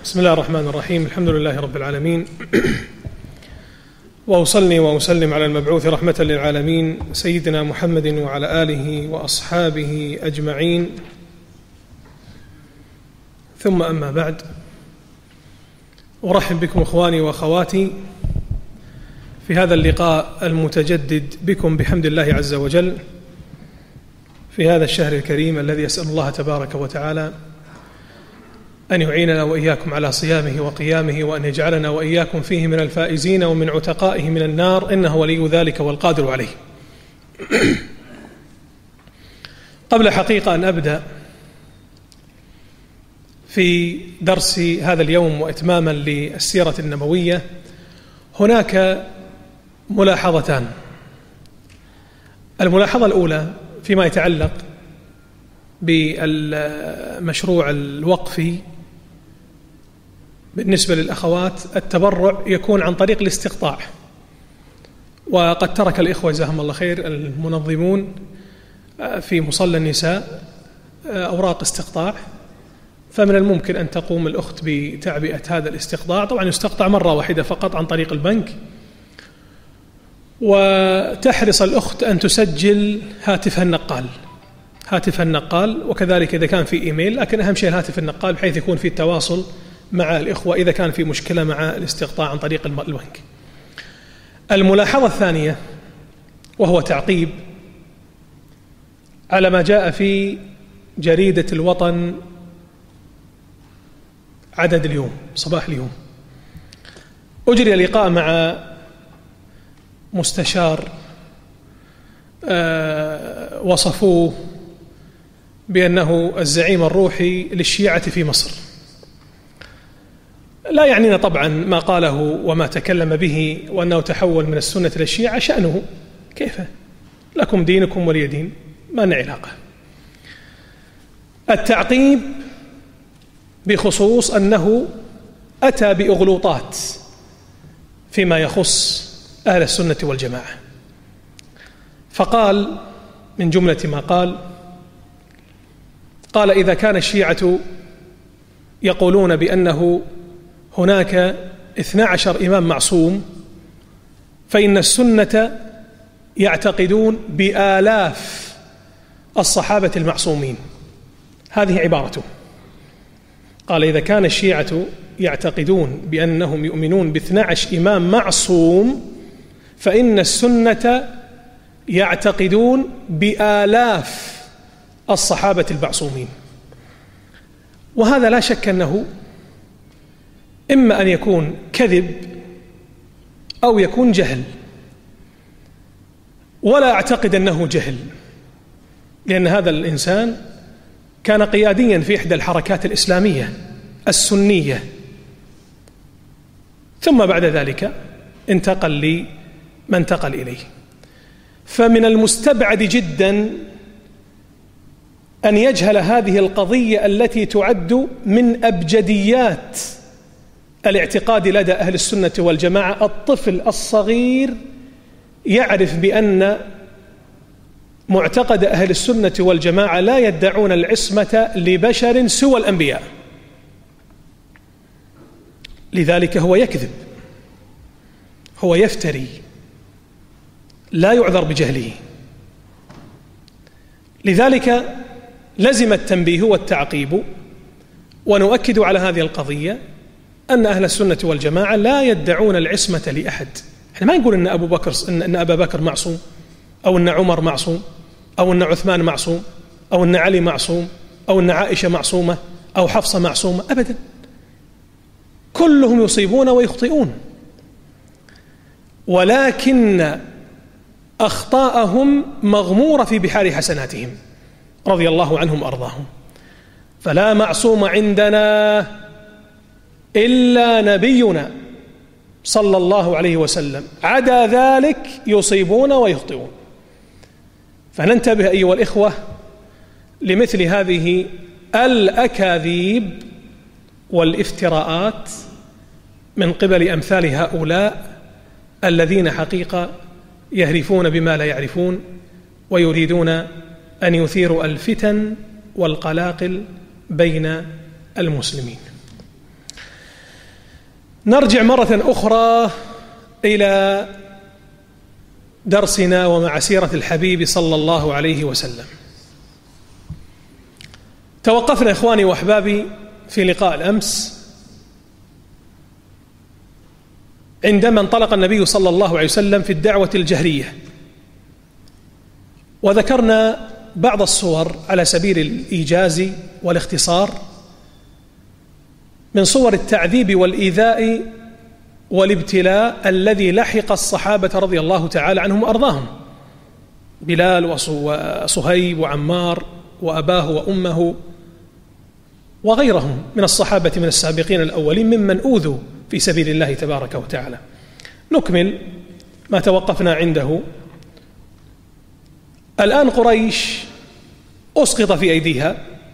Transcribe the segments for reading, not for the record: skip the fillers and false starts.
بسم الله الرحمن الرحيم. الحمد لله رب العالمين، وأصلي وأسلم على المبعوث رحمة للعالمين سيدنا محمد وعلى آله وأصحابه أجمعين، ثم أما بعد. أرحب بكم إخواني وأخواتي في هذا اللقاء المتجدد بكم بحمد الله عز وجل في هذا الشهر الكريم الذي أسأل الله تبارك وتعالى أن يعيننا وإياكم على صيامه وقيامه، وأن يجعلنا وإياكم فيه من الفائزين ومن عتقائه من النار، إنه ولي ذلك والقادر عليه. قبل حقيقة أن أبدأ في درس هذا اليوم وإتماما للسيرة النبوية، هناك ملاحظتان. الملاحظة الأولى فيما يتعلق بالمشروع الوقفي بالنسبة للأخوات، التبرع يكون عن طريق الاستقطاع، وقد ترك الإخوة جزاهم الله خير المنظمون في مصلى النساء أوراق استقطاع، فمن الممكن أن تقوم الأخت بتعبئة هذا الاستقطاع. طبعا يستقطع مرة واحدة فقط عن طريق البنك، وتحرص الأخت أن تسجل هاتفها النقال، وكذلك إذا كان في إيميل، لكن أهم شيء الهاتف النقال بحيث يكون في التواصل مع الإخوة إذا كان في مشكلة مع الاستقطاع عن طريق البنك. الملاحظة الثانية وهو تعقيب على ما جاء في جريدة الوطن عدد اليوم صباح اليوم. أجري لقاء مع مستشار وصفوه بأنه الزعيم الروحي للشيعة في مصر. لا يعنينا طبعا ما قاله وما تكلم به وأنه تحول من السنة إلى الشيعة، شأنه كيف، لكم دينكم ولي دين، ما لنا علاقة. التعقيب بخصوص أنه أتى بأغلوطات فيما يخص أهل السنة والجماعة، فقال من جملة ما قال إذا كان الشيعة يقولون بأنه هناك 12 إمام معصوم، فإن السنة يعتقدون بآلاف الصحابة المعصومين. هذه عبارته. قال إذا كان الشيعة يعتقدون بأنهم يؤمنون ب12 إمام معصوم، فإن السنة يعتقدون بآلاف الصحابة المعصومين. وهذا لا شك أنه إما أن يكون كذب أو يكون جهل، ولا أعتقد أنه جهل، لأن هذا الإنسان كان قياديا في إحدى الحركات الإسلامية السنية، ثم بعد ذلك انتقل لما انتقل إليه. فمن المستبعد جدا أن يجهل هذه القضية التي تعد من أبجديات الاعتقاد لدى أهل السنة والجماعة. الطفل الصغير يعرف بأن معتقد أهل السنة والجماعة لا يدعون العصمة لبشر سوى الأنبياء، لذلك هو يكذب، هو يفتري، لا يعذر بجهله. لذلك لزم التنبيه والتعقيب، ونؤكد على هذه القضية أن أهل السنة والجماعة لا يدعون العصمة لأحد. احنا ما نقول إن أبا بكر معصوم، أو أن عمر معصوم، أو أن عثمان معصوم، أو أن علي معصوم، أو أن عائشة معصومة، أو حفصة معصومة، أبدا. كلهم يصيبون ويخطئون، ولكن أخطاءهم مغمورة في بحار حسناتهم رضي الله عنهم وأرضاهم. فلا معصوم عندنا إلا نبينا صلى الله عليه وسلم، عدا ذلك يصيبون ويخطئون. فننتبه أيها الإخوة لمثل هذه الأكاذيب والافتراءات من قبل أمثال هؤلاء الذين حقيقة يهرفون بما لا يعرفون، ويريدون أن يثيروا الفتن والقلاقل بين المسلمين. نرجع مرة أخرى إلى درسنا ومع سيرة الحبيب صلى الله عليه وسلم. توقفنا إخواني وأحبابي في لقاء الأمس عندما انطلق النبي صلى الله عليه وسلم في الدعوة الجهرية، وذكرنا بعض الصور على سبيل الإيجاز والاختصار من صور التعذيب والإيذاء والابتلاء الذي لحق الصحابة رضي الله تعالى عنهم وأرضاهم، بلال وصهيب وعمار وأباه وأمه وغيرهم من الصحابة من السابقين الأولين ممن أوذوا في سبيل الله تبارك وتعالى. نكمل ما توقفنا عنده. الآن قريش أسقط في أيديها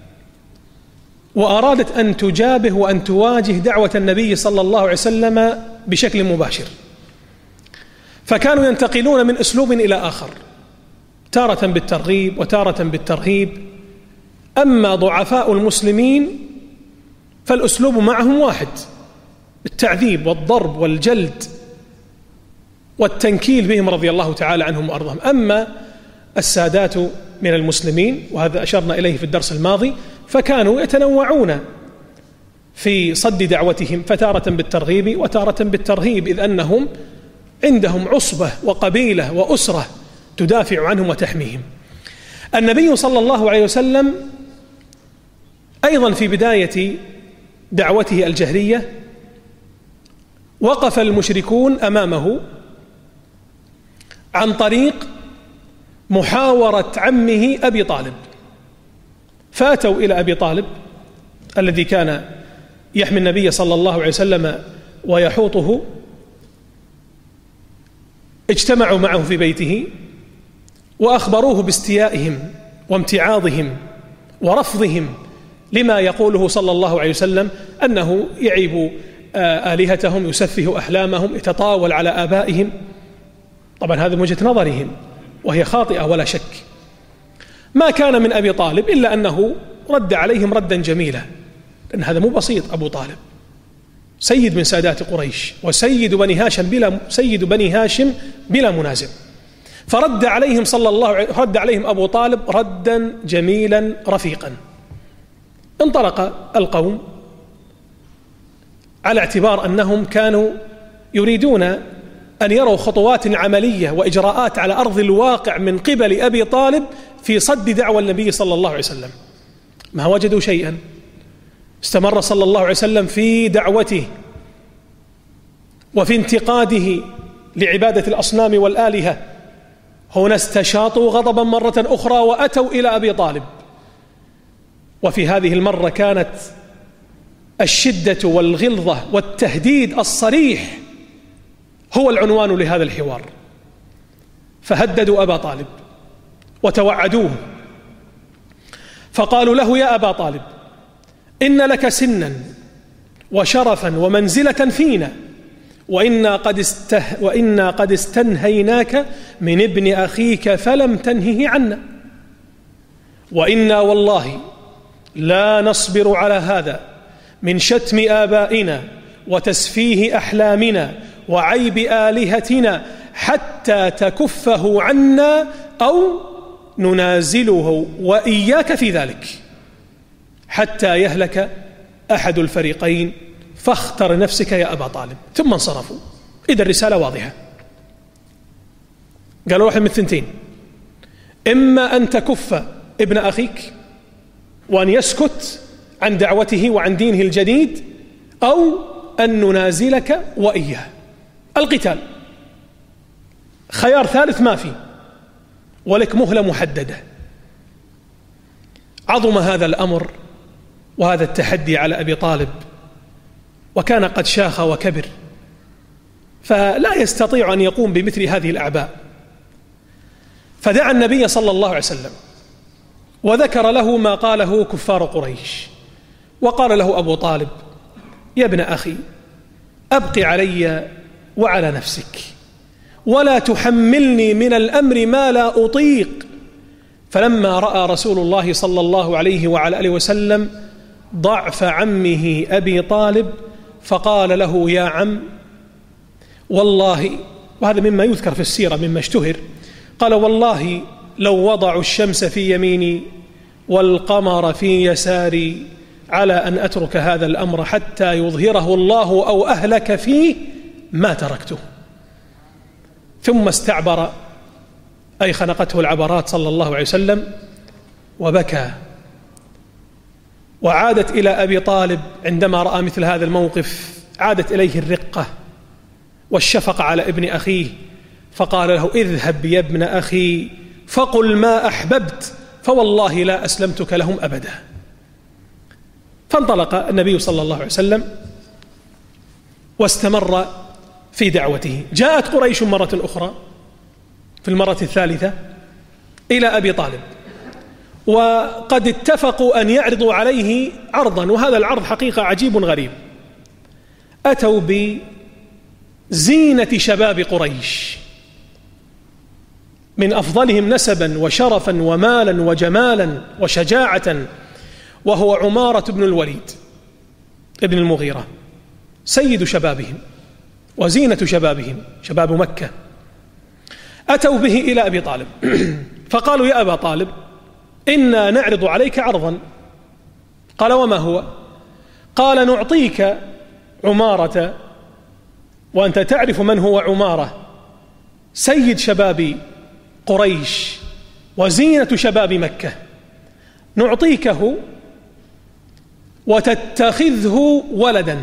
وأرادت أن تجابه وأن تواجه دعوة النبي صلى الله عليه وسلم بشكل مباشر، فكانوا ينتقلون من أسلوب إلى آخر، تارة بالترغيب وتارة بالترهيب. أما ضعفاء المسلمين فالأسلوب معهم واحد، التعذيب والضرب والجلد والتنكيل بهم رضي الله تعالى عنهم وأرضاهم. أما السادات من المسلمين، وهذا أشرنا إليه في الدرس الماضي، فكانوا يتنوعون في صد دعوتهم، فتارة بالترغيب وتارة بالترهيب، إذ أنهم عندهم عصبة وقبيلة وأسرة تدافع عنهم وتحميهم. النبي صلى الله عليه وسلم أيضا في بداية دعوته الجهرية وقف المشركون أمامه عن طريق محاورة عمه أبي طالب، فأتوا إلى أبي طالب الذي كان يحمي النبي صلى الله عليه وسلم ويحوطه، اجتمعوا معه في بيته وأخبروه باستيائهم وامتعاضهم ورفضهم لما يقوله صلى الله عليه وسلم، أنه يعيب آلهتهم، يسفه أحلامهم، يتطاول على آبائهم. طبعا هذا من وجهة نظرهم وهي خاطئة ولا شك. ما كان من أبي طالب إلا أنه رد عليهم ردا جميلا، لأن هذا مو بسيط. أبو طالب سيد من سادات قريش وسيد بني هاشم بلا منازع، فرد عليهم رد عليهم أبو طالب ردا جميلا رفيقا. انطلق القوم على اعتبار أنهم كانوا يريدون أن يروا خطوات عملية وإجراءات على أرض الواقع من قبل أبي طالب في صد دعوى النبي صلى الله عليه وسلم. ما وجدوا شيئا. استمر صلى الله عليه وسلم في دعوته وفي انتقاده لعبادة الأصنام والآلهة. هنا استشاطوا غضبا مرة أخرى وأتوا إلى أبي طالب، وفي هذه المرة كانت الشدة والغلظة والتهديد الصريح هو العنوان لهذا الحوار. فهددوا أبا طالب وتوعدوه، فقالوا له: يا أبا طالب، إن لك سنا وشرفا ومنزلة فينا، وإنا قد استنهيناك من ابن أخيك فلم تنهه عنا، وإنا والله لا نصبر على هذا من شتم آبائنا وتسفيه أحلامنا وعيب آلهتنا حتى تكفه عنا أو ننازله وإياك في ذلك حتى يهلك أحد الفريقين، فاختر نفسك يا أبا طالب. ثم انصرفوا. إذا الرسالة واضحة، قالوا واحد من الثنتين: إما أن تكف ابن أخيك وأن يسكت عن دعوته وعن دينه الجديد، أو أن ننازلك وإياه، القتال. خيار ثالث ما في، ولك مهلة محددة. عظم هذا الأمر وهذا التحدي على أبي طالب، وكان قد شاخ وكبر، فلا يستطيع أن يقوم بمثل هذه الأعباء. فدعا النبي صلى الله عليه وسلم وذكر له ما قاله كفار قريش، وقال له أبو طالب: يا ابن أخي، أبق علي وعلى نفسك، ولا تحملني من الأمر ما لا أطيق. فلما رأى رسول الله صلى الله عليه وعلى آله وسلم ضعف عمه أبي طالب فقال له: يا عم، والله، وهذا مما يذكر في السيرة مما اشتهر، قال: والله لو وضعوا الشمس في يميني والقمر في يساري على أن أترك هذا الأمر حتى يظهره الله أو أهلك فيه ما تركته. ثم استعبر، أي خنقته العبرات صلى الله عليه وسلم، وبكى. وعادت إلى أبي طالب عندما رأى مثل هذا الموقف، عادت إليه الرقة والشفقة على ابن أخيه، فقال له: اذهب يا ابن أخي فقل ما أحببت، فوالله لا أسلمتك لهم أبدا. فانطلق النبي صلى الله عليه وسلم واستمر في دعوته. جاءت قريش مرة أخرى في المرة الثالثة إلى أبي طالب، وقد اتفقوا أن يعرضوا عليه عرضا، وهذا العرض حقيقة عجيب غريب. أتوا بزينة شباب قريش، من أفضلهم نسبا وشرفا ومالا وجمالا وشجاعة، وهو عمارة بن الوليد ابن المغيرة، سيد شبابهم وزينة شبابهم، شباب مكة. أتوا به إلى أبي طالب فقالوا: يا أبا طالب، إنا نعرض عليك عرضا. قال: وما هو؟ قال: نعطيك عمارة، وأنت تعرف من هو عمارة، سيد شباب قريش وزينة شباب مكة، نعطيكه وتتخذه ولدا،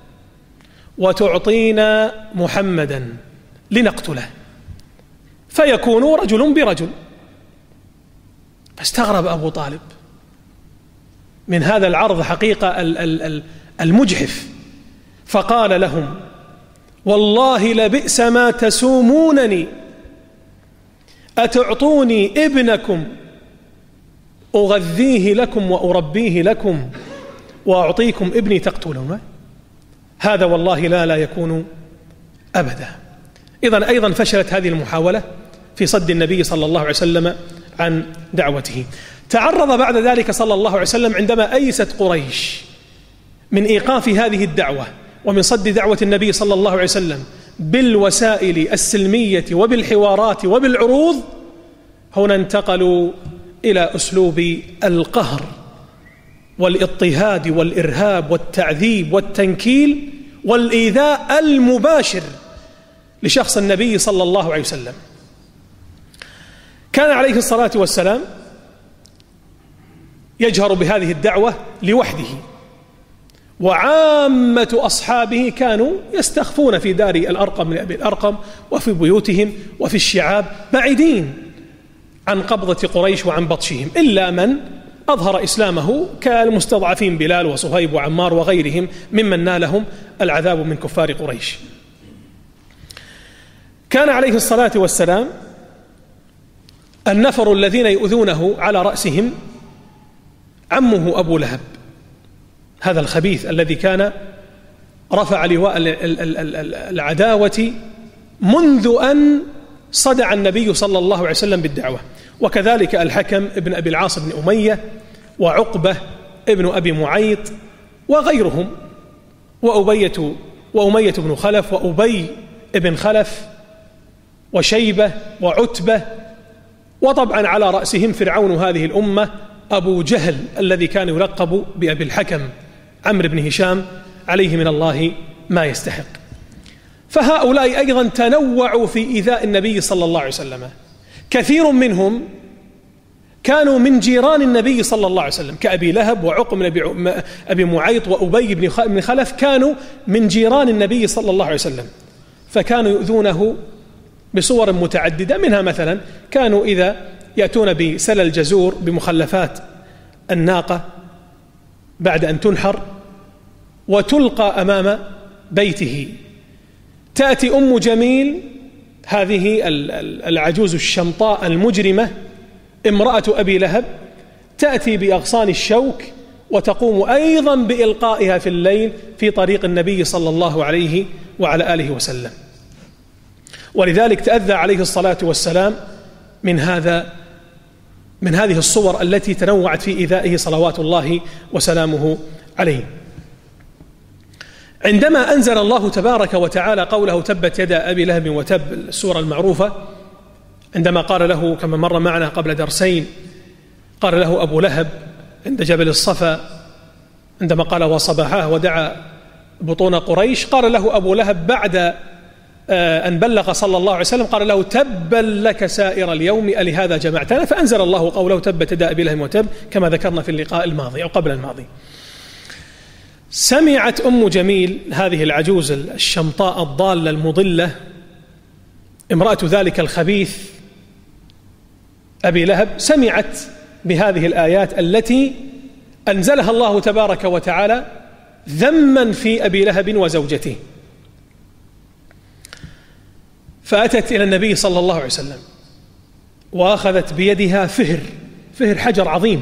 وتعطينا محمدا لنقتله، فيكون رجل برجل. فاستغرب أبو طالب من هذا العرض حقيقة المجحف، فقال لهم: والله لبئس ما تسومونني، أتعطوني ابنكم أغذيه لكم وأربيه لكم، وأعطيكم ابني تقتلونه؟ هذا والله لا يكون أبدا. إذن أيضا فشلت هذه المحاولة في صد النبي صلى الله عليه وسلم عن دعوته. تعرض بعد ذلك صلى الله عليه وسلم عندما أيست قريش من إيقاف هذه الدعوة ومن صد دعوة النبي صلى الله عليه وسلم بالوسائل السلمية وبالحوارات وبالعروض، هنا انتقلوا إلى أسلوب القهر والاضطهاد والإرهاب والتعذيب والتنكيل والإيذاء المباشر لشخص النبي صلى الله عليه وسلم. كان عليه الصلاة والسلام يجهر بهذه الدعوة لوحده، وعامة أصحابه كانوا يستخفون في دار الأرقم من أبي الأرقم وفي بيوتهم وفي الشعاب بعيدين عن قبضة قريش وعن بطشهم، إلا من أظهر إسلامه كالمستضعفين بلال وصهيب وعمار وغيرهم ممن نالهم العذاب من كفار قريش. كان عليه الصلاة والسلام النفر الذين يؤذونه على رأسهم عمه أبو لهب، هذا الخبيث الذي كان رفع لواء العداوة منذ أن صدع النبي صلى الله عليه وسلم بالدعوة، وكذلك الحكم ابن أبي العاص بن أمية، وعقبة ابن أبي معيط وغيرهم، وأمية بن خلف، وأبي ابن خلف، وشيبة، وعتبة، وطبعا على رأسهم فرعون هذه الأمة أبو جهل الذي كان يلقب بأبي الحكم عمرو بن هشام عليه من الله ما يستحق. فهؤلاء أيضا تنوعوا في إيذاء النبي صلى الله عليه وسلم. كثير منهم كانوا من جيران النبي صلى الله عليه وسلم كأبي لهب وعقم بن أبي معيط وأبي بن خلف، كانوا من جيران النبي صلى الله عليه وسلم، فكانوا يؤذونه بصور متعددة. منها مثلا كانوا إذا يأتون بسلل الجزور بمخلفات الناقة بعد أن تنحر وتلقى أمام بيته، تأتي أم جميل هذه العجوز الشمطاء المجرمة امرأة أبي لهب، تأتي بأغصان الشوك وتقوم أيضا بإلقائها في الليل في طريق النبي صلى الله عليه وعلى آله وسلم. ولذلك تأذى عليه الصلاة والسلام من هذه الصور التي تنوعت في إيذائه صلوات الله وسلامه عليه. عندما أنزل الله تبارك وتعالى قوله تبت يدا أبي لهب وتب، السورة المعروفة، عندما قال له كما مر معنا قبل درسين، قال له أبو لهب عند جبل الصفا عندما قال وصباحاه ودعا بطون قريش، قال له أبو لهب بعد أن بلغ صلى الله عليه وسلم قال له تبا لك سائر اليوم ألهذا جمعتنا، فأنزل الله قوله تبت يدا أبي لهب وتب كما ذكرنا في اللقاء الماضي أو قبل الماضي. سمعت أم جميل هذه العجوز الشمطاء الضالة المضلة امرأة ذلك الخبيث أبي لهب، سمعت بهذه الآيات التي أنزلها الله تبارك وتعالى ذما في أبي لهب وزوجته، فأتت إلى النبي صلى الله عليه وسلم وأخذت بيدها فهر حجر عظيم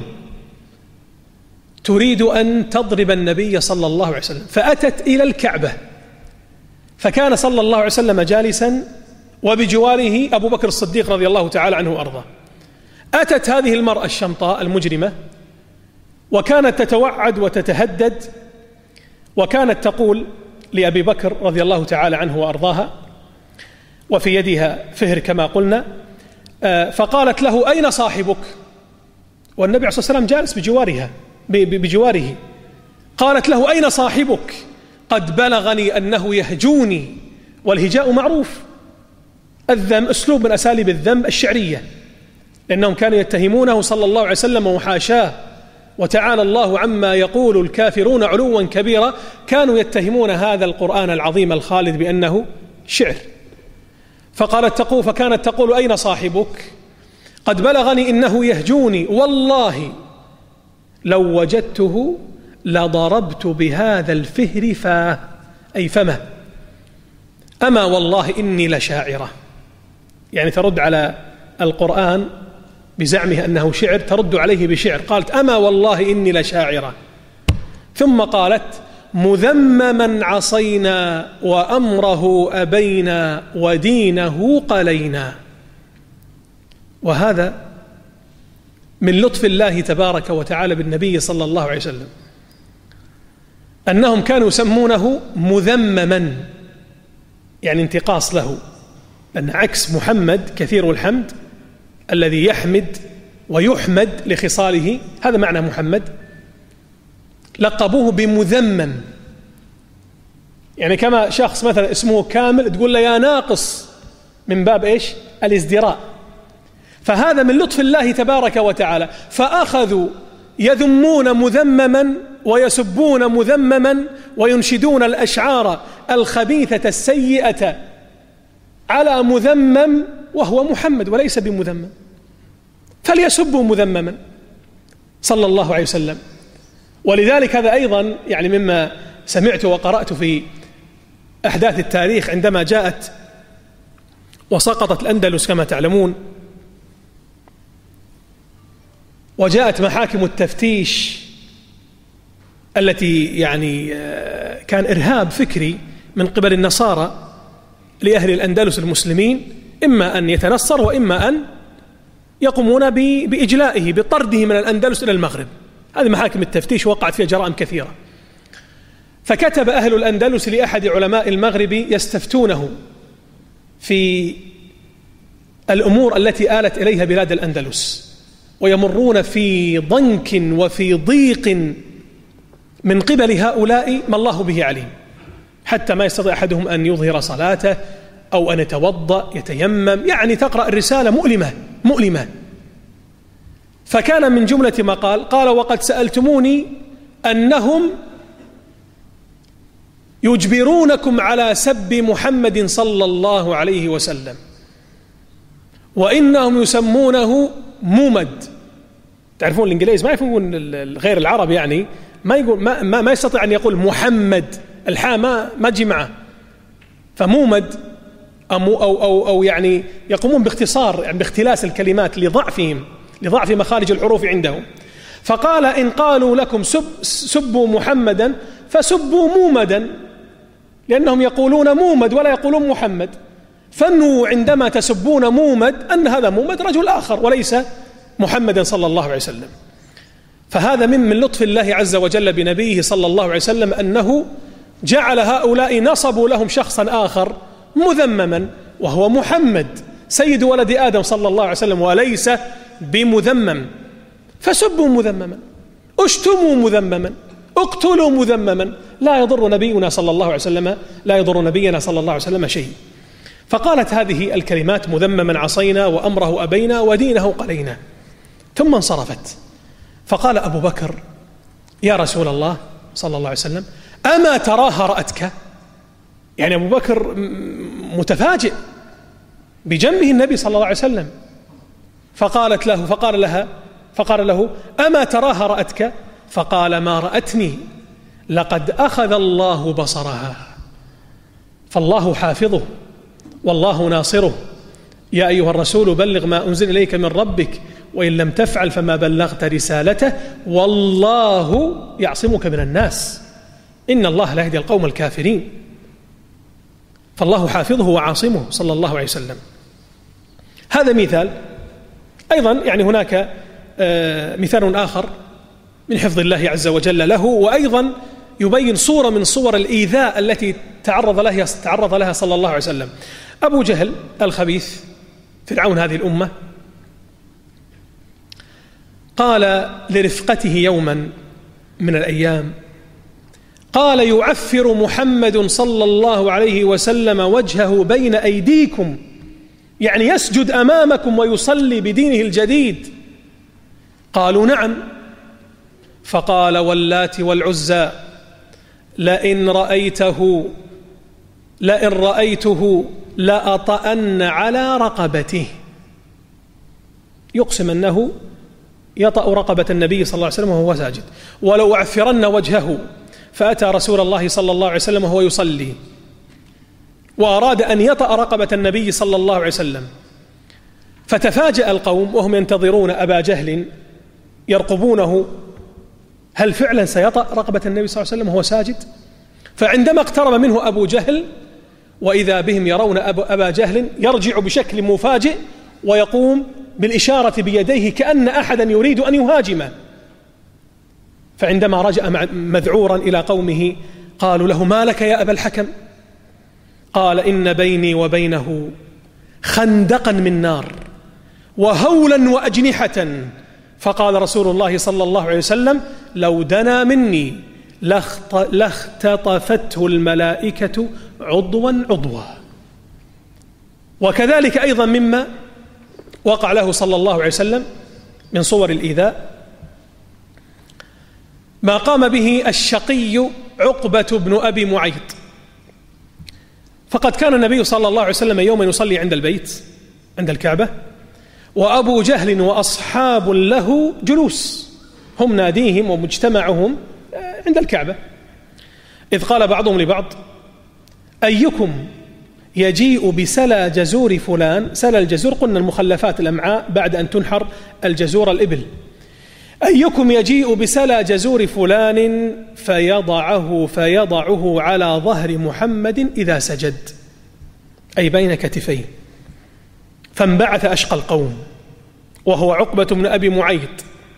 تريد أن تضرب النبي صلى الله عليه وسلم، فأتت إلى الكعبة، فكان صلى الله عليه وسلم جالسا وبجواره أبو بكر الصديق رضي الله تعالى عنه وأرضاه. أتت هذه المرأة الشمطاء المجرمة وكانت تتوعد وتتهدد، وكانت تقول لأبي بكر رضي الله تعالى عنه وأرضاها وفي يدها فهر كما قلنا، فقالت له أين صاحبك؟ والنبي عليه الصلاة والسلام جالس بجواره. قالت له أين صاحبك؟ قد بلغني أنه يهجوني، والهجاء معروف، الذم أسلوب من أساليب الذم الشعرية، لأنهم كانوا يتهمونه صلى الله عليه وسلم وحاشاه وتعالى الله عما يقول الكافرون علوا كبيرا، كانوا يتهمون هذا القرآن العظيم الخالد بأنه شعر. فكانت تقول أين صاحبك؟ قد بلغني إنه يهجوني، والله لو وجدته لضربت بهذا الفهر فاه، أي فمه، أما والله إني لشاعرة، يعني ترد على القرآن بزعمه أنه شعر، ترد عليه بشعر، قالت أما والله إني لشاعرة. ثم قالت مذمما عصينا وأمره أبينا ودينه قلينا. وهذا من لطف الله تبارك وتعالى بالنبي صلى الله عليه وسلم، أنهم كانوا يسمونه مذمما، يعني انتقاص له، لأن عكس محمد كثير الحمد الذي يحمد ويحمد لخصاله، هذا معنى محمد، لقبوه بمذمم، يعني كما شخص مثلا اسمه كامل تقول له يا ناقص، من باب إيش؟ الازدراء. فهذا من لطف الله تبارك وتعالى، فأخذوا يذمون مذمما ويسبون مذمما وينشدون الأشعار الخبيثة السيئة على مذمم وهو محمد وليس بمذمم، فليسبوا مذمما صلى الله عليه وسلم. ولذلك هذا أيضا يعني مما سمعت وقرأت في أحداث التاريخ، عندما جاءت وسقطت الأندلس كما تعلمون، وجاءت محاكم التفتيش التي يعني كان إرهاب فكري من قبل النصارى لأهل الأندلس المسلمين، إما أن يتنصر وإما أن يقومون بإجلائه بطرده من الأندلس إلى المغرب. هذه محاكم التفتيش وقعت فيها جرائم كثيرة. فكتب أهل الأندلس لأحد علماء المغرب يستفتونه في الأمور التي آلت إليها بلاد الأندلس، ويمرون في ضنك وفي ضيق من قبل هؤلاء ما الله به عليم، حتى ما يستطيع أحدهم أن يظهر صلاته أو أن يتوضأ يتيمم، يعني تقرأ الرسالة مؤلمة. فكان من جملة ما قال وقد سألتموني أنهم يجبرونكم على سب محمد صلى الله عليه وسلم، وإنهم يسمونه مومد. تعرفون الإنجليز ما يفهمون غير العرب، يعني ما يقول ما يستطيع أن يقول محمد، الحاء ما تجي معه، فمومد أو يعني يقومون باختصار، يعني باختلاس الكلمات لضعف مخارج الحروف عندهم. فقال إن قالوا لكم سبوا محمدا فسبوا مومدا، لأنهم يقولون مومد ولا يقولون محمد، فانوا عندما تسبون مومد أن هذا مومد رجل آخر وليس محمدا صلى الله عليه وسلم. فهذا من لطف الله عز وجل بنبيه صلى الله عليه وسلم أنه جعل هؤلاء نصبوا لهم شخصا آخر مذمما وهو محمد سيد ولد آدم صلى الله عليه وسلم وليس بمذمم، فسبوا مذمما، اشتموا مذمما، اقتلوا مذمما، لا يضر نبينا صلى الله عليه وسلم شيء. فقالت هذه الكلمات: مذمما عصينا وأمره أبينا ودينه قلينا. ثم انصرفت. فقال أبو بكر: يا رسول الله صلى الله عليه وسلم، أما تراها رأتك؟ يعني أبو بكر متفاجئ بجنبه النبي صلى الله عليه وسلم. فقال له: أما تراها رأتك؟ فقال: ما رأتني، لقد أخذ الله بصرها، فالله حافظه والله ناصره. يا أيها الرسول بلغ ما أنزل إليك من ربك وإن لم تفعل فما بلغت رسالته والله يعصمك من الناس إن الله لا يهدي القوم الكافرين. فالله حافظه وعاصمه صلى الله عليه وسلم. هذا مثال. أيضا يعني هناك مثال آخر من حفظ الله عز وجل له، وأيضا يبين صورة من صور الإيذاء التي تعرض لها صلى الله عليه وسلم. أبو جهل الخبيث فرعون هذه الأمة قال لرفقته يوما من الأيام، قال: يعفر محمد صلى الله عليه وسلم وجهه بين أيديكم، يعني يسجد أمامكم ويصلي بدينه الجديد. قالوا: نعم. فقال: واللات والعزى لئن رأيته لأطأن على رقبته. يقسم أنه يطأ رقبة النبي صلى الله عليه وسلم وهو ساجد. ولو أعفرن وجهه. فأتى رسول الله صلى الله عليه وسلم وهو يصلي وأراد أن يطأ رقبة النبي صلى الله عليه وسلم، فتفاجأ القوم وهم ينتظرون أبا جهل يرقبونه، هل فعلا سيطأ رقبة النبي صلى الله عليه وسلم وهو ساجد؟ فعندما اقترب منه أبو جهل وإذا بهم يرون أبا جهل يرجع بشكل مفاجئ ويقوم بالإشارة بيديه كأن أحدا يريد أن يهاجمه. فعندما رجع مذعورا إلى قومه قالوا له: ما لك يا أبا الحكم؟ قال: إن بيني وبينه خندقا من نار وهولا وأجنحة. فقال رسول الله صلى الله عليه وسلم: لو دنا مني لاختطفته الملائكة عضوا عضوا. وكذلك أيضا مما وقع له صلى الله عليه وسلم من صور الإيذاء ما قام به الشقي عقبة بن أبي معيط. فقد كان النبي صلى الله عليه وسلم يوما يصلي عند البيت عند الكعبة، وأبو جهل وأصحاب له جلوس، هم ناديهم ومجتمعهم عند الكعبة، إذ قال بعضهم لبعض: أيكم يجيء بسلى جزور فلان. سلى الجزور قلنا المخلفات الأمعاء بعد أن تنحر الجزور الإبل. أيكم يجيء بسلى جزور فلان فيضعه على ظهر محمد إذا سجد، أي بين كتفيه. فانبعث أشقى القوم وهو عقبة بن أبي معيط،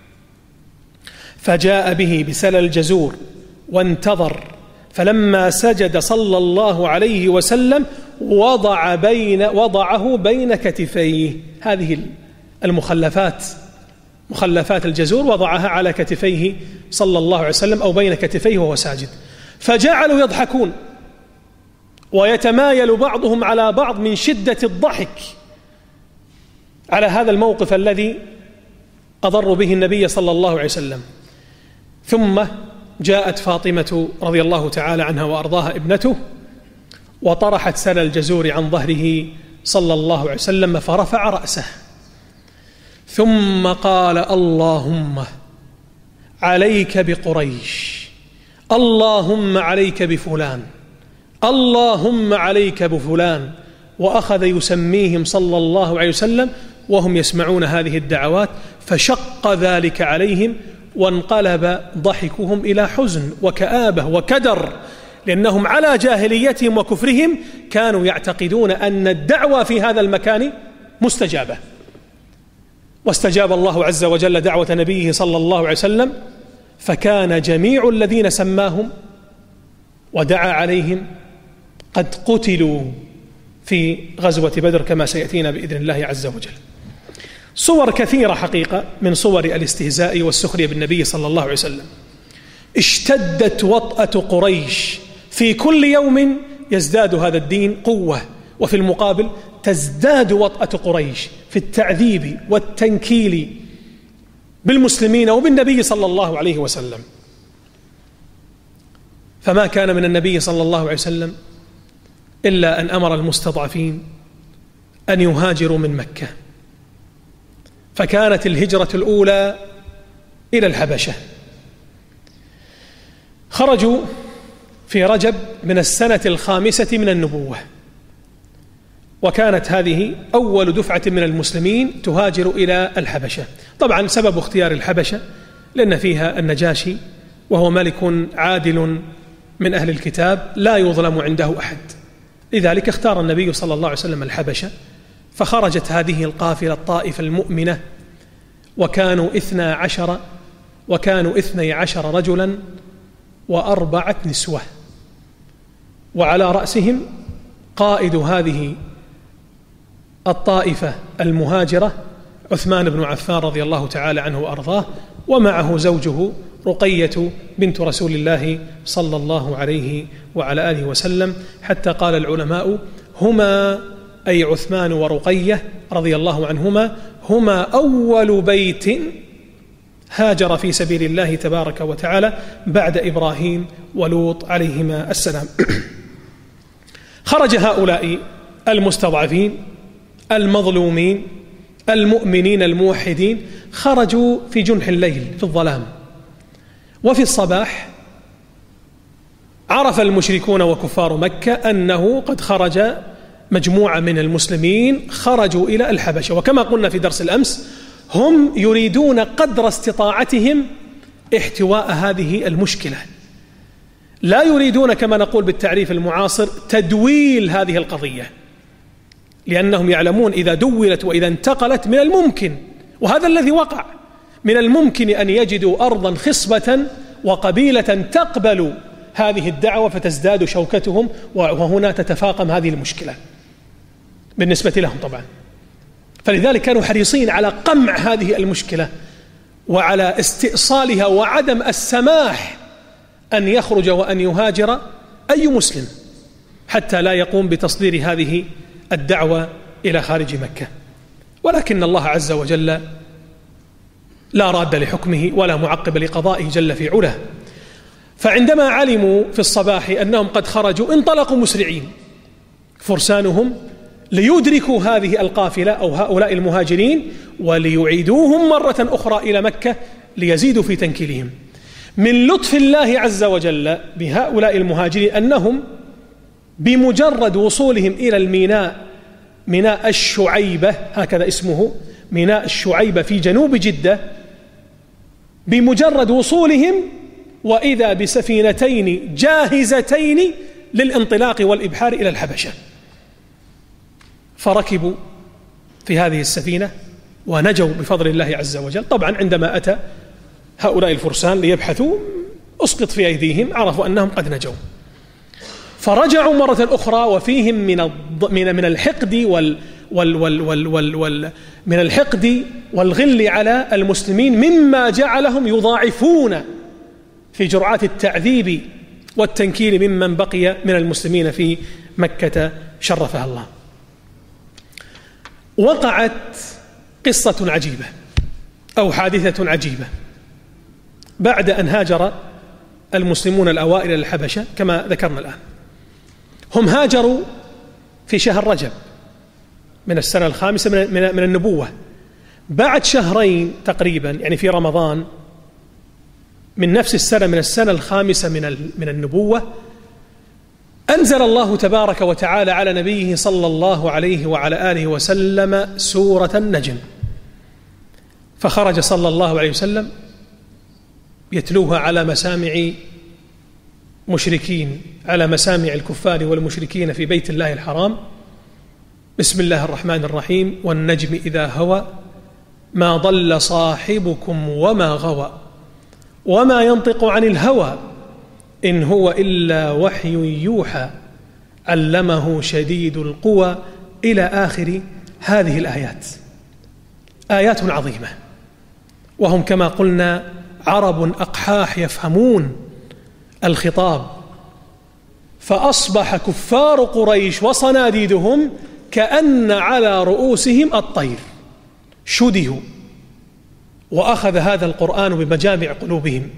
فجاء به بسلى الجزور وانتظر، فلما سجد صلى الله عليه وسلم وضعه بين كتفيه. هذه المخلفات مخلفات الجزور وضعها على كتفيه صلى الله عليه وسلم أو بين كتفيه وهو ساجد. فجعلوا يضحكون ويتمايل بعضهم على بعض من شدة الضحك على هذا الموقف الذي أضر به النبي صلى الله عليه وسلم. ثم جاءت فاطمة رضي الله تعالى عنها وأرضاها ابنته وطرحت سلى الجزور عن ظهره صلى الله عليه وسلم فرفع رأسه، ثم قال: اللهم عليك بقريش، اللهم عليك بفلان، اللهم عليك بفلان. وأخذ يسميهم صلى الله عليه وسلم وهم يسمعون هذه الدعوات، فشق ذلك عليهم وانقلب ضحكهم إلى حزن وكآبة وكدر، لأنهم على جاهليتهم وكفرهم كانوا يعتقدون أن الدعوة في هذا المكان مستجابة. واستجاب الله عز وجل دعوة نبيه صلى الله عليه وسلم، فكان جميع الذين سماهم ودعا عليهم قد قتلوا في غزوة بدر كما سيأتينا بإذن الله عز وجل. صور كثيرة حقيقة من صور الاستهزاء والسخرية بالنبي صلى الله عليه وسلم. اشتدت وطأة قريش، في كل يوم يزداد هذا الدين قوة، وفي المقابل تزداد وطأة قريش في التعذيب والتنكيل بالمسلمين وبالنبي صلى الله عليه وسلم. فما كان من النبي صلى الله عليه وسلم إلا أن أمر المستضعفين أن يهاجروا من مكة، فكانت الهجرة الأولى إلى الحبشة. خرجوا في رجب من السنة 5 من النبوة، وكانت هذه أول دفعة من المسلمين تهاجر إلى الحبشة. طبعا سبب اختيار الحبشة لأن فيها النجاشي، وهو ملك عادل من أهل الكتاب لا يظلم عنده أحد، لذلك اختار النبي صلى الله عليه وسلم الحبشة. فخرجت هذه القافلة الطائفة المؤمنة، وكانوا 12 رجلا و4 نسوة، وعلى رأسهم قائد هذه الطائفة المهاجرة عثمان بن عفان رضي الله تعالى عنه وأرضاه، ومعه زوجه رقية بنت رسول الله صلى الله عليه وعلى آله وسلم، حتى قال العلماء هما أي عثمان ورقية رضي الله عنهما هما أول بيت هاجر في سبيل الله تبارك وتعالى بعد إبراهيم ولوط عليهما السلام. خرج هؤلاء المستضعفين المظلومين المؤمنين الموحدين، خرجوا في جنح الليل في الظلام، وفي الصباح عرف المشركون وكفار مكة أنه قد خرج مجموعة من المسلمين، خرجوا إلى الحبشة. وكما قلنا في درس الأمس، هم يريدون قدر استطاعتهم احتواء هذه المشكلة، لا يريدون كما نقول بالتعريف المعاصر تدويل هذه القضية، لأنهم يعلمون إذا دولت وإذا انتقلت من الممكن، وهذا الذي وقع، من الممكن أن يجدوا أرضا خصبة وقبيلة تقبل هذه الدعوة فتزداد شوكتهم، وهنا تتفاقم هذه المشكلة بالنسبة لهم طبعا. فلذلك كانوا حريصين على قمع هذه المشكلة وعلى استئصالها، وعدم السماح أن يخرج وأن يهاجر أي مسلم حتى لا يقوم بتصدير هذه الدعوة إلى خارج مكة. ولكن الله عز وجل لا راد لحكمه ولا معقب لقضائه جل في علاه. فعندما علموا في الصباح أنهم قد خرجوا، انطلقوا مسرعين فرسانهم ليدركوا هذه القافلة أو هؤلاء المهاجرين وليعيدوهم مرة أخرى إلى مكة ليزيدوا في تنكيلهم. من لطف الله عز وجل بهؤلاء المهاجرين أنهم بمجرد وصولهم إلى الميناء، ميناء الشعيبة هكذا اسمه، ميناء الشعيبة في جنوب جدة، بمجرد وصولهم وإذا بسفينتين جاهزتين للانطلاق والإبحار إلى الحبشة. فركبوا في هذه السفينة ونجوا بفضل الله عز وجل. طبعا عندما أتى هؤلاء الفرسان ليبحثوا أسقط في أيديهم، عرفوا أنهم قد نجوا، فرجعوا مرة أخرى وفيهم من الحقد من الحقد والغل على المسلمين، مما جعلهم يضاعفون في جرعات التعذيب والتنكيل ممن بقي من المسلمين في مكة شرفها الله. وقعت قصة عجيبة أو حادثة عجيبة بعد أن هاجر المسلمون الأوائل إلى الحبشة كما ذكرنا الآن. هم هاجروا في شهر رجب من السنة 5 من النبوة. بعد شهرين تقريبا، يعني في رمضان من نفس السنة، من السنة 5 من النبوة، أنزل الله تبارك وتعالى على نبيه صلى الله عليه وعلى آله وسلم سورة النجم، فخرج صلى الله عليه وسلم يتلوها على مسامع مشركين، على مسامع الكفار والمشركين في بيت الله الحرام. بسم الله الرحمن الرحيم: والنجم إذا هوى ما ضل صاحبكم وما غوى وما ينطق عن الهوى إن هو إلا وحي يوحى علمه شديد القوى إلى آخر هذه الآيات. آيات عظيمة، وهم كما قلنا عرب أقحاح يفهمون الخطاب، فأصبح كفار قريش وصناديدهم كأن على رؤوسهم الطير، شدهوا، وأخذ هذا القرآن بمجامع قلوبهم،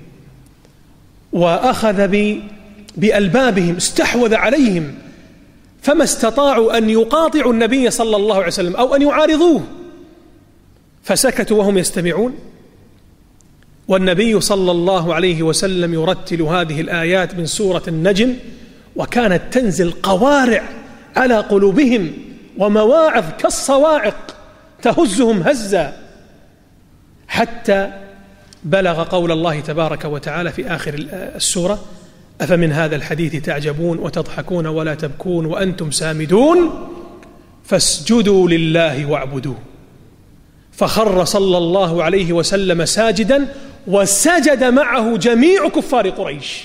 وأخذ بألبابهم، استحوذ عليهم، فما استطاعوا أن يقاطعوا النبي صلى الله عليه وسلم أو أن يعارضوه، فسكتوا وهم يستمعون. والنبي صلى الله عليه وسلم يرتل هذه الآيات من سورة النجم، وكانت تنزل قوارع على قلوبهم ومواعظ كالصواعق تهزهم هزا، حتى بلغ قول الله تبارك وتعالى في آخر السورة: أفمن هذا الحديث تعجبون وتضحكون ولا تبكون وأنتم سامدون فاسجدوا لله واعبدوه. فخر صلى الله عليه وسلم ساجدا، وسجد معه جميع كفار قريش،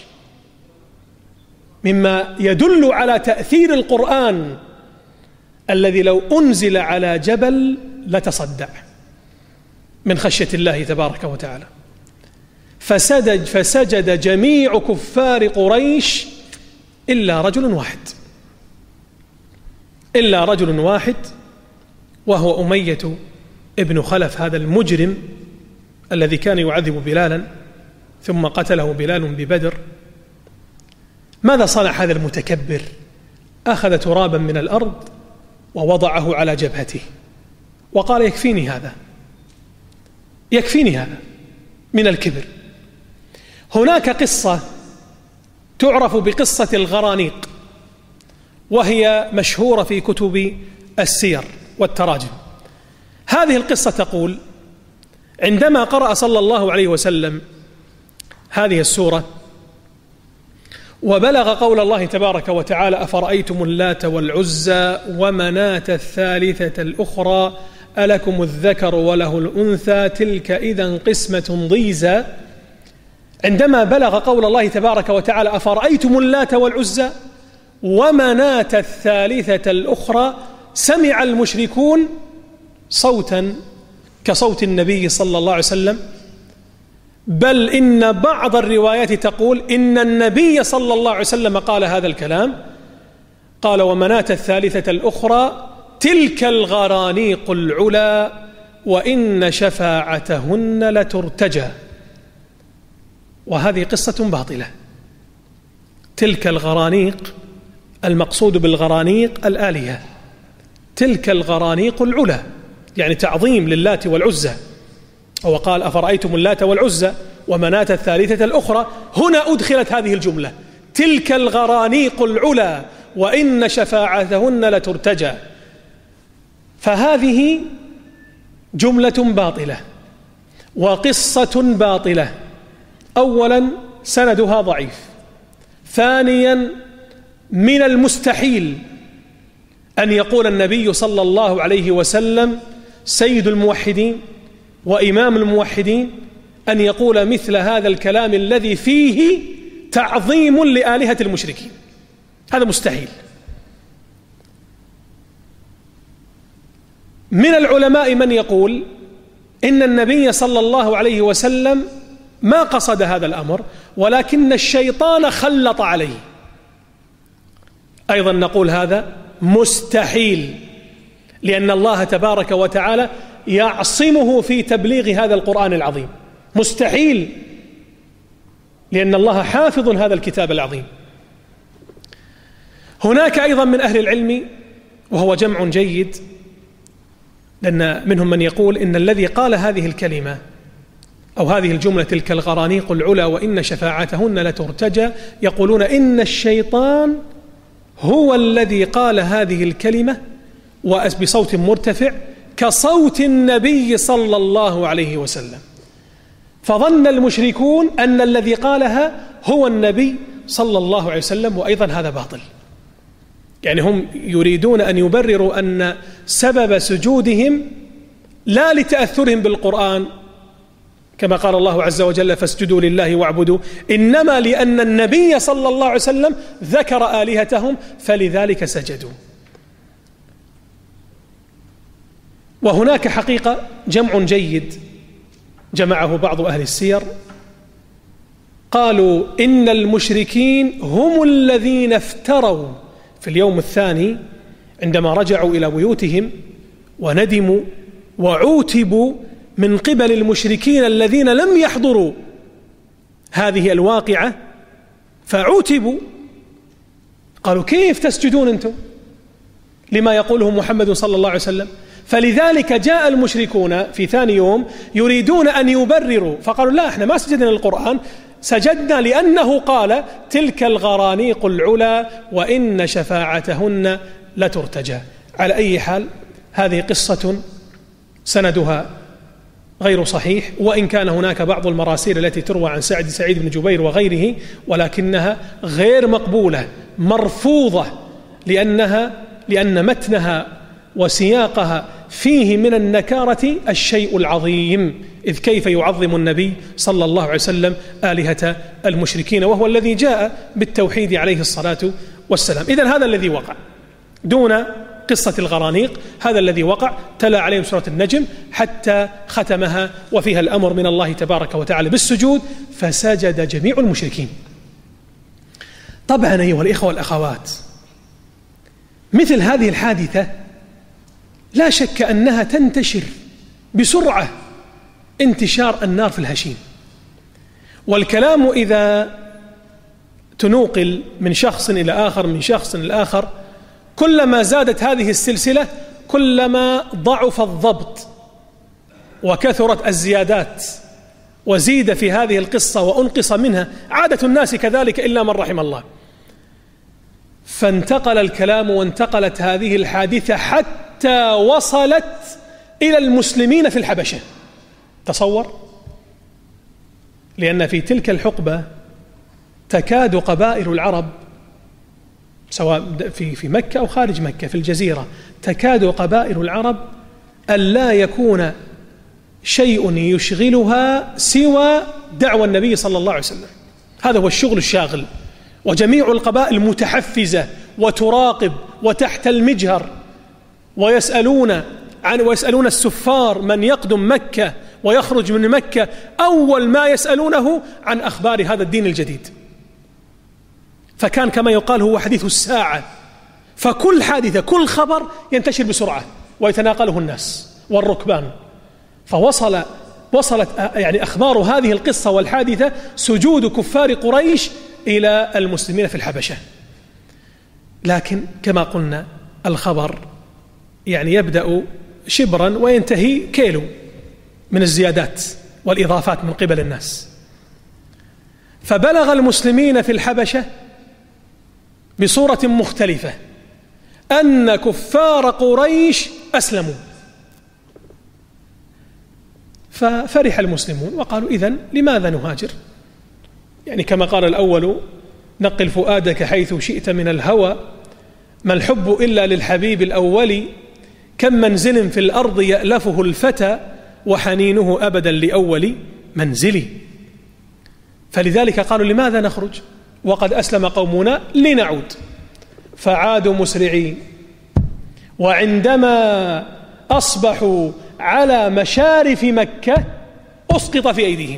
مما يدل على تأثير القرآن الذي لو أنزل على جبل لتصدع من خشية الله تبارك وتعالى. فسجد جميع كفار قريش إلا رجل واحد، وهو أمية ابن خلف، هذا المجرم الذي كان يعذب بلالا ثم قتله بلال ببدر. ماذا صنع هذا المتكبر؟ أخذ ترابا من الأرض ووضعه على جبهته وقال: يكفيني هذا من الكبر. هناك قصة تعرف بقصة الغرانيق، وهي مشهورة في كتب السير والتراجم. هذه القصة تقول: عندما قرأ صلى الله عليه وسلم هذه السورة وبلغ قول الله تبارك وتعالى: أفرأيتم اللات والعزى ومناة الثالثة الأخرى ألكم الذكر وله الأنثى تلك إذا قسمة ضيزى. عندما بلغ قول الله تبارك وتعالى: أفرأيتم اللات والعزى ومناة الثالثة الأخرى، سمع المشركون صوتا كصوت النبي صلى الله عليه وسلم، بل إن بعض الروايات تقول إن النبي صلى الله عليه وسلم قال هذا الكلام، قال: ومناة الثالثة الأخرى تلك الغرانيق العلا وإن شفاعتهن لترتجى. وهذه قصة باطلة. تلك الغرانيق، المقصود بالغرانيق الآلهة، تلك الغرانيق العلا، يعني تعظيم للات والعزى. هو قال: أفرأيتم اللات والعزى ومناة الثالثة الأخرى، هنا أدخلت هذه الجملة: تلك الغرانيق العلا وإن شفاعتهن لترتجى. فهذه جملة باطلة وقصة باطلة. أولا سندها ضعيف، ثانيا من المستحيل أن يقول النبي صلى الله عليه وسلم سيد الموحدين وإمام الموحدين أن يقول مثل هذا الكلام الذي فيه تعظيم لآلهة المشركين، هذا مستحيل. من العلماء من يقول إن النبي صلى الله عليه وسلم ما قصد هذا الأمر، ولكن الشيطان خلط عليه. أيضا نقول هذا مستحيل، لأن الله تبارك وتعالى يعصمه في تبليغ هذا القرآن العظيم، مستحيل، لأن الله حافظ هذا الكتاب العظيم. هناك أيضا من أهل العلم، وهو جمع جيد، لأن منهم من يقول إن الذي قال هذه الكلمة أو هذه الجملة تلك الغرانيق العلا وإن شفاعتهن لترتجى، يقولون إن الشيطان هو الذي قال هذه الكلمة وبصوت مرتفع كصوت النبي صلى الله عليه وسلم، فظن المشركون أن الذي قالها هو النبي صلى الله عليه وسلم، وأيضا هذا باطل. يعني هم يريدون أن يبرروا أن سبب سجودهم لا لتأثرهم بالقرآن، كما قال الله عز وجل فاسجدوا لله واعبدوا، إنما لأن النبي صلى الله عليه وسلم ذكر آلهتهم فلذلك سجدوا. وهناك حقيقة جمع جيد جمعه بعض أهل السير، قالوا إن المشركين هم الذين افتروا في اليوم الثاني عندما رجعوا إلى بيوتهم وندموا وعوتبوا من قبل المشركين الذين لم يحضروا هذه الواقعة، فعوتبوا قالوا كيف تسجدون أنتم لما يقوله محمد صلى الله عليه وسلم؟ فلذلك جاء المشركون في ثاني يوم يريدون أن يبرروا، فقالوا لا احنا ما سجدنا للقرآن، سجدنا لأنه قال تلك الغرانيق العلا وإن شفاعتهن لترتجى. على أي حال هذه قصة سندها غير صحيح، وإن كان هناك بعض المراسيل التي تروى عن سعيد بن جبير وغيره، ولكنها غير مقبولة مرفوضة، لأن متنها وسياقها فيه من النكارة الشيء العظيم، إذ كيف يعظم النبي صلى الله عليه وسلم آلهة المشركين وهو الذي جاء بالتوحيد عليه الصلاة والسلام. إذن هذا الذي وقع دون قصة الغرانيق، هذا الذي وقع. تلا عليهم سورة النجم حتى ختمها وفيها الأمر من الله تبارك وتعالى بالسجود، فسجد جميع المشركين. طبعا أيها الإخوة والأخوات، مثل هذه الحادثة لا شك أنها تنتشر بسرعة انتشار النار في الهشيم، والكلام إذا تنوقل من شخص إلى آخر من شخص إلى آخر، كلما زادت هذه السلسلة كلما ضعف الضبط وكثرت الزيادات، وزيد في هذه القصة وأنقص منها، عادة الناس كذلك إلا من رحم الله. فانتقل الكلام وانتقلت هذه الحادثة حتى وصلت إلى المسلمين في الحبشة. تصور، لأن في تلك الحقبة تكاد قبائل العرب سواء في مكة أو خارج مكة في الجزيرة، تكاد قبائل العرب ألا يكون شيء يشغلها سوى دعوى النبي صلى الله عليه وسلم، هذا هو الشغل الشاغل. وجميع القبائل متحفزة وتراقب وتحت المجهر، ويسألون السفار من يقدم مكة ويخرج من مكة، أول ما يسألونه عن أخبار هذا الدين الجديد. فكان كما يقال هو حديث الساعة، فكل حادثة كل خبر ينتشر بسرعة ويتناقله الناس والركبان. وصلت يعني أخبار هذه القصة والحادثة سجود كفار قريش إلى المسلمين في الحبشة. لكن كما قلنا الخبر يعني يبدأ شبرا وينتهي كيلو من الزيادات والإضافات من قبل الناس. فبلغ المسلمين في الحبشة بصورة مختلفة أن كفار قريش أسلموا، ففرح المسلمون وقالوا إذن لماذا نهاجر؟ يعني كما قال الأول نقل فؤادك حيث شئت من الهوى، ما الحب إلا للحبيب الأول، كم منزل في الأرض يألفه الفتى وحنينه أبدا لأول منزلي. فلذلك قالوا لماذا نخرج وقد أسلم قومنا؟ لنعود. فعادوا مسرعين، وعندما أصبحوا على مشارف مكة أسقط في أيديهم،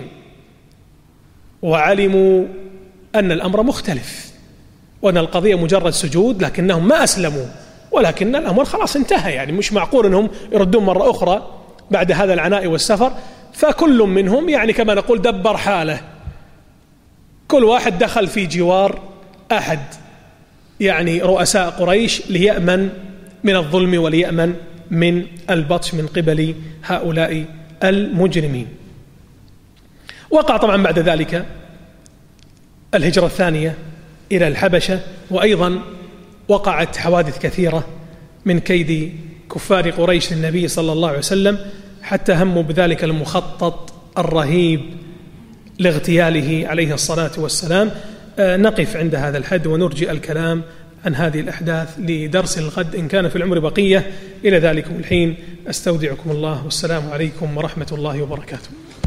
وعلموا أن الأمر مختلف وأن القضية مجرد سجود، لكنهم ما أسلموا، ولكن الأمر خلاص انتهى. يعني مش معقول أنهم يردون مرة أخرى بعد هذا العناء والسفر. فكل منهم يعني كما نقول دبر حاله، كل واحد دخل في جوار أحد يعني رؤساء قريش ليأمن من الظلم وليأمن من البطش من قبل هؤلاء المجرمين. وقع طبعا بعد ذلك الهجرة الثانية إلى الحبشة، وأيضا وقعت حوادث كثيرة من كيد كفار قريش للنبي صلى الله عليه وسلم، حتى هموا بذلك المخطط الرهيب لاغتياله عليه الصلاة والسلام. نقف عند هذا الحد ونرجئ الكلام عن هذه الأحداث لدرس الغد إن كان في العمر بقية. إلى ذلكم الحين أستودعكم الله، والسلام عليكم ورحمة الله وبركاته.